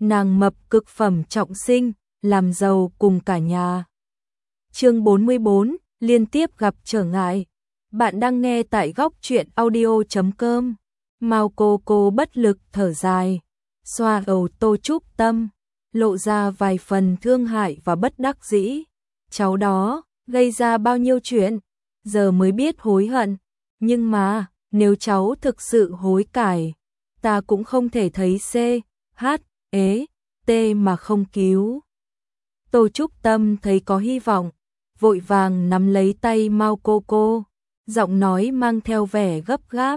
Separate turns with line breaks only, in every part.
nàng mập cực phẩm trọng sinh, làm giàu cùng cả nhà. Chương 44, liên tiếp gặp trở ngại. Bạn đang nghe tại góc truyện audio.com. Mao cô bất lực thở dài, xoa đầu Tô Trúc Tâm, lộ ra vài phần thương hại và bất đắc dĩ. Cháu đó gây ra bao nhiêu chuyện, giờ mới biết hối hận, nhưng mà nếu cháu thực sự hối cải, ta cũng không thể thấy T mà không cứu. Tô Trúc Tâm thấy có hy vọng, vội vàng nắm lấy tay Mao cô, giọng nói mang theo vẻ gấp gáp.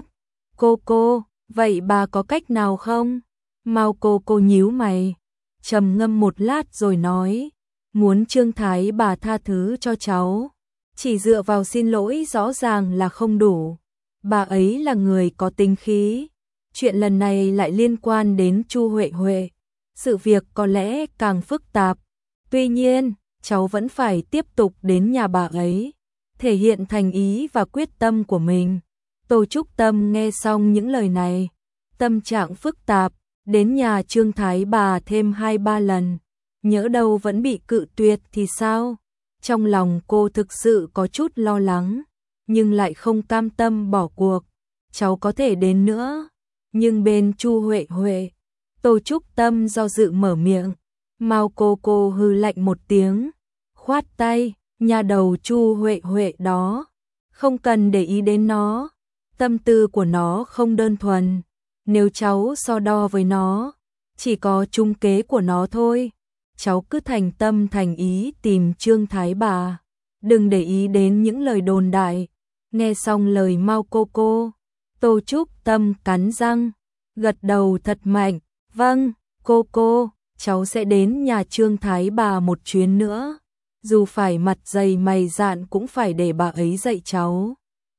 Cô, vậy bà có cách nào không? Mao cô nhíu mày, trầm ngâm một lát rồi nói, muốn Trương Thái bà tha thứ cho cháu, chỉ dựa vào xin lỗi rõ ràng là không đủ. Bà ấy là người có tính khí, chuyện lần này lại liên quan đến Chu Huệ, sự việc có lẽ càng phức tạp. Tuy nhiên, cháu vẫn phải tiếp tục đến nhà bà ấy, thể hiện thành ý và quyết tâm của mình. Tô Trúc Tâm nghe xong những lời này, tâm trạng phức tạp, đến nhà Trương Thái bà thêm 2-3 lần, nhỡ đâu vẫn bị cự tuyệt thì sao? Trong lòng cô thực sự có chút lo lắng, nhưng lại không cam tâm bỏ cuộc. Cháu có thể đến nữa, nhưng bên Chu Huệ, Tô Trúc Tâm do dự mở miệng. Mao cô hừ lạnh một tiếng, khoát tay, nhà đầu Chu Huệ đó, không cần để ý đến nó, tâm tư của nó không đơn thuần, nếu cháu so đo với nó, chỉ có trung kế của nó thôi. Cháu cứ thành tâm thành ý tìm Trương Thái bà, đừng để ý đến những lời đồn đại. Nghe xong lời Mao cô, Tô Trúc Tâm cắn răng, gật đầu thật mạnh, vâng, cô, cháu sẽ đến nhà Trương Thái bà một chuyến nữa, dù phải mặt dày mày dạn cũng phải để bà ấy dạy cháu.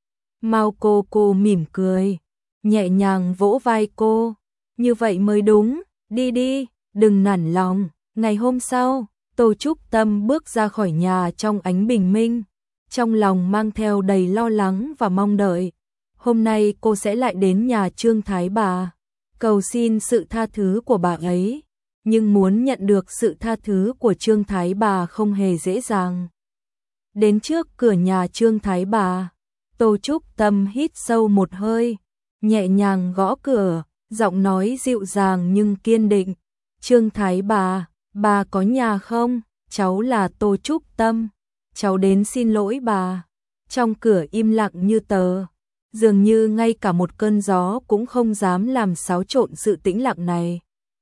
Mao cô mỉm cười, nhẹ nhàng vỗ vai cô, như vậy mới đúng, đi, đừng nản lòng. Ngày hôm sau, Tô Trúc Tâm bước ra khỏi nhà trong ánh bình minh, trong lòng mang theo đầy lo lắng và mong đợi. Hôm nay cô sẽ lại đến nhà Trương Thái bà, cầu xin sự tha thứ của bà ấy, nhưng muốn nhận được sự tha thứ của Trương Thái bà không hề dễ dàng. Đến trước cửa nhà Trương Thái bà, Tô Trúc Tâm hít sâu một hơi, nhẹ nhàng gõ cửa, giọng nói dịu dàng nhưng kiên định. Trương Thái bà có nhà không? Cháu là Tô Trúc Tâm, cháu đến xin lỗi bà. Trong cửa im lặng như tờ, dường như ngay cả một cơn gió cũng không dám làm xáo trộn sự tĩnh lặng này.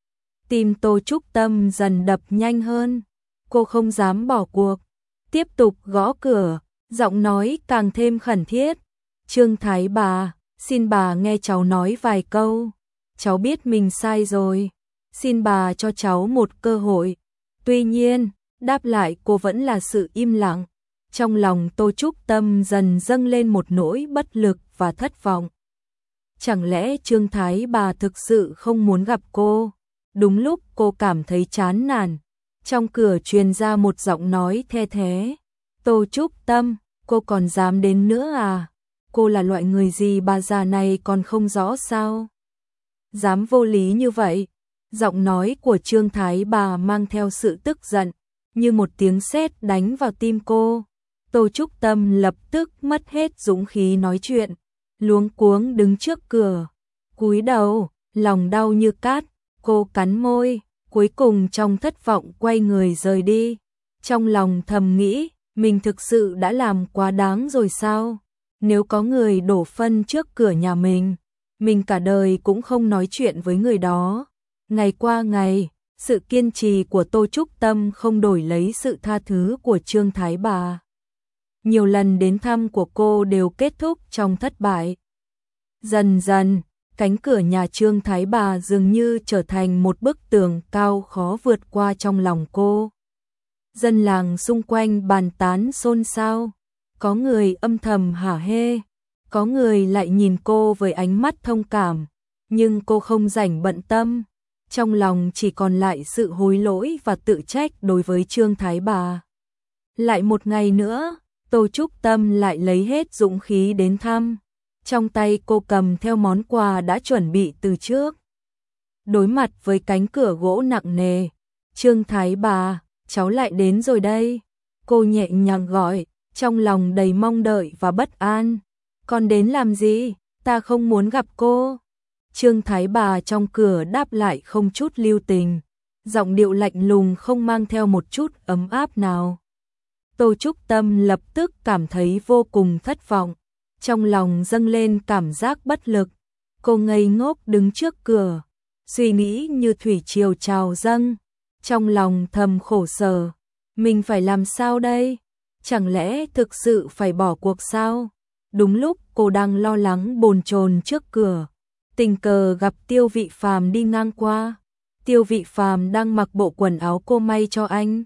Tim Tô Trúc Tâm dần đập nhanh hơn, cô không dám bỏ cuộc, tiếp tục gõ cửa, giọng nói càng thêm khẩn thiết. Trương Thái bà, xin bà nghe cháu nói vài câu, cháu biết mình sai rồi, xin bà cho cháu một cơ hội. Tuy nhiên, đáp lại cô vẫn là sự im lặng. Trong lòng Tô Trúc Tâm dần dâng lên một nỗi bất lực và thất vọng. Chẳng lẽ Trương Thái bà thực sự không muốn gặp cô? Đúng lúc cô cảm thấy chán nản, trong cửa truyền ra một giọng nói the thé. Tô Trúc Tâm, cô còn dám đến nữa à? Cô là loại người gì bà già này còn không rõ sao? Dám vô lý như vậy? Giọng nói của Trương Thái bà mang theo sự tức giận, như một tiếng sét đánh vào tim cô. Tô Trúc Tâm lập tức mất hết dũng khí nói chuyện, luống cuống đứng trước cửa, cúi đầu, lòng đau như cát. Cô cắn môi, cuối cùng trong thất vọng quay người rời đi. Trong lòng thầm nghĩ, mình thực sự đã làm quá đáng rồi sao? Nếu có người đổ phân trước cửa nhà mình cả đời cũng không nói chuyện với người đó. Ngày qua ngày, sự kiên trì của Tô Trúc Tâm không đổi lấy sự tha thứ của Trương Thái bà. Nhiều lần đến thăm của cô đều kết thúc trong thất bại. Dần dần, cánh cửa nhà Trương Thái bà dường như trở thành một bức tường cao khó vượt qua trong lòng cô. Dân làng xung quanh bàn tán xôn xao, có người âm thầm hả hê, có người lại nhìn cô với ánh mắt thông cảm, nhưng cô không rảnh bận tâm. Trong lòng chỉ còn lại sự hối lỗi và tự trách đối với Trương Thái bà. Lại một ngày nữa, Tô Trúc Tâm lại lấy hết dũng khí đến thăm. Trong tay cô cầm theo món quà đã chuẩn bị từ trước. đối mặt với cánh cửa gỗ nặng nề. Trương Thái Bà, cháu lại đến rồi đây. Cô nhẹ nhàng gọi, trong lòng đầy mong đợi và bất an. Con đến làm gì? Ta không muốn gặp cô. Trương Thái Bà trong cửa đáp lại không chút lưu tình, giọng điệu lạnh lùng không mang theo một chút ấm áp nào. Tô Trúc Tâm lập tức cảm thấy vô cùng thất vọng, trong lòng dâng lên cảm giác bất lực. Cô ngây ngốc đứng trước cửa, suy nghĩ như thủy triều trào dâng, trong lòng thầm khổ sở, mình phải làm sao đây? Chẳng lẽ thực sự phải bỏ cuộc sao? Đúng lúc cô đang lo lắng bồn chồn trước cửa, tình cờ gặp Tiêu Vị Phàm đi ngang qua. Tiêu Vị Phàm đang mặc bộ quần áo cô may cho anh.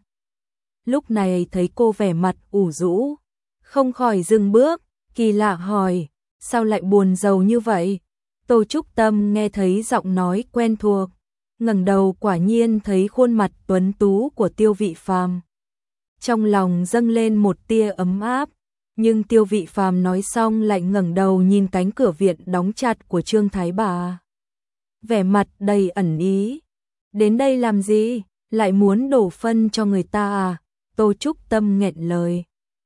Lúc này thấy cô vẻ mặt ủ rũ, không khỏi dừng bước, kỳ lạ hỏi, sao lại buồn rầu như vậy? Tô Trúc Tâm nghe thấy giọng nói quen thuộc, ngẩng đầu quả nhiên thấy khuôn mặt tuấn tú của Tiêu Vị Phàm. Trong lòng dâng lên một tia ấm áp, nhưng Tiêu Vị Phàm nói xong lại ngẩng đầu nhìn cánh cửa viện đóng chặt của Trương Thái Bà. Vẻ mặt đầy ẩn ý. Đến đây làm gì? Lại muốn đổ phân cho người ta à? Tô Trúc Tâm nghẹn lời.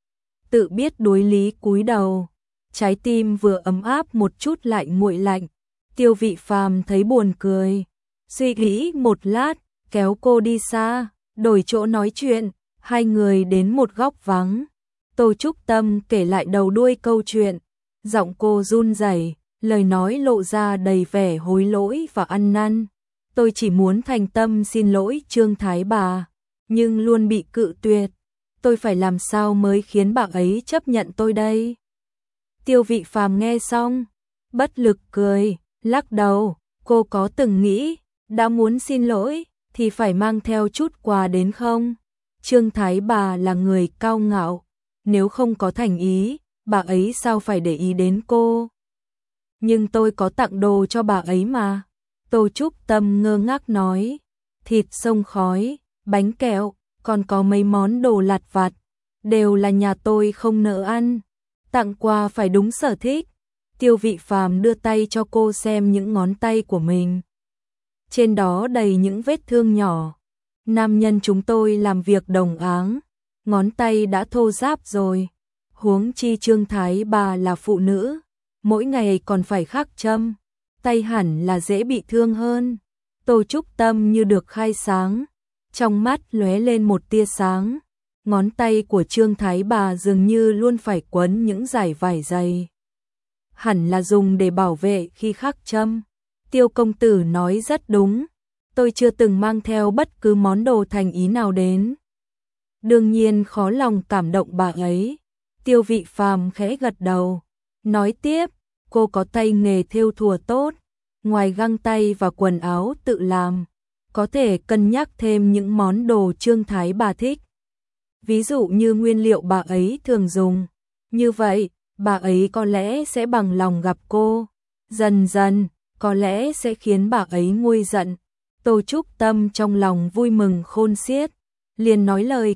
Tự biết đối lý cúi đầu, trái tim vừa ấm áp một chút lại nguội lạnh. Tiêu Vị Phàm thấy buồn cười, suy nghĩ một lát, kéo cô đi xa, đổi chỗ nói chuyện. Hai người đến một góc vắng. Tô Trúc Tâm kể lại đầu đuôi câu chuyện, giọng cô run rẩy, lời nói lộ ra đầy vẻ hối lỗi và ăn năn. Tôi chỉ muốn thành tâm xin lỗi Trương Thái Bà, nhưng luôn bị cự tuyệt. Tôi phải làm sao mới khiến bà ấy chấp nhận tôi đây? Tiêu Vị Phàm nghe xong, bất lực cười, lắc đầu. Cô có từng nghĩ, đã muốn xin lỗi thì phải mang theo chút quà đến không? Trương Thái Bà là người cao ngạo, nếu không có thành ý, bà ấy sao phải để ý đến cô? Nhưng tôi có tặng đồ cho bà ấy mà. Tô Trúc Tâm ngơ ngác nói, thịt xông khói, bánh kẹo, còn có mấy món đồ lặt vặt, đều là nhà tôi không nỡ ăn. Tặng quà phải đúng sở thích. Tiêu Vị Phàm đưa tay cho cô xem những ngón tay của mình. Trên đó đầy những vết thương nhỏ. Nam nhân chúng tôi làm việc đồng áng, ngón tay đã thô ráp rồi. Huống chi Trương Thái Bà là phụ nữ, mỗi ngày còn phải khắc châm, tay hẳn là dễ bị thương hơn. Tô Trúc Tâm như được khai sáng, trong mắt lóe lên một tia sáng. Ngón tay của Trương Thái Bà dường như luôn phải quấn những dải vải dày, hẳn là dùng để bảo vệ khi khắc châm. Tiêu công tử nói rất đúng, tôi chưa từng mang theo bất cứ món đồ thành ý nào đến. Đương nhiên khó lòng cảm động bà ấy. Tiêu Vị Phàm khẽ gật đầu, nói tiếp, cô có tay nghề thêu thùa tốt, ngoài găng tay và quần áo tự làm, có thể cân nhắc thêm những món đồ Trương Thái Bà thích. Ví dụ như nguyên liệu bà ấy thường dùng, như vậy, bà ấy có lẽ sẽ bằng lòng gặp cô. Dần dần, có lẽ sẽ khiến bà ấy nguôi giận. Tô Trúc Tâm trong lòng vui mừng khôn xiết, liền nói lời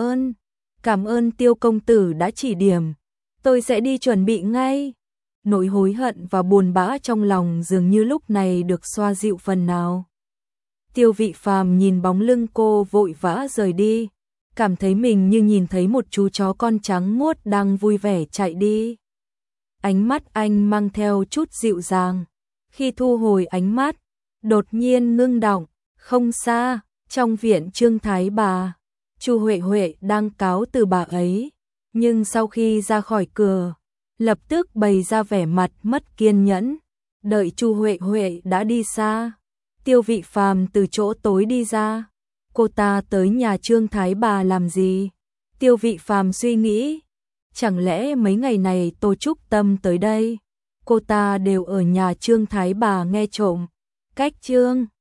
cảm ơn Tiêu công tử đã chỉ điểm, tôi sẽ đi chuẩn bị ngay. Nỗi hối hận và buồn bã trong lòng dường như lúc này được xoa dịu phần nào. Tiêu Vị Phàm nhìn bóng lưng cô vội vã rời đi, cảm thấy mình như nhìn thấy một chú chó con trắng muốt đang vui vẻ chạy đi. Ánh mắt anh mang theo chút dịu dàng, khi thu hồi ánh mắt, đột nhiên ngưng đọng. Không xa, trong viện Trương Thái Bà, Chu Huệ Huệ đang cáo từ bà ấy, nhưng sau khi ra khỏi cửa, lập tức bày ra vẻ mặt mất kiên nhẫn. Đợi Chu Huệ Huệ đã đi xa, Tiêu Vị Phàm từ chỗ tối đi ra. Cô ta tới nhà Trương Thái Bà làm gì? Tiêu Vị Phàm suy nghĩ, chẳng lẽ mấy ngày này Tô Trúc Tâm tới đây, cô ta đều ở nhà Trương Thái Bà nghe trộm. Cách Trương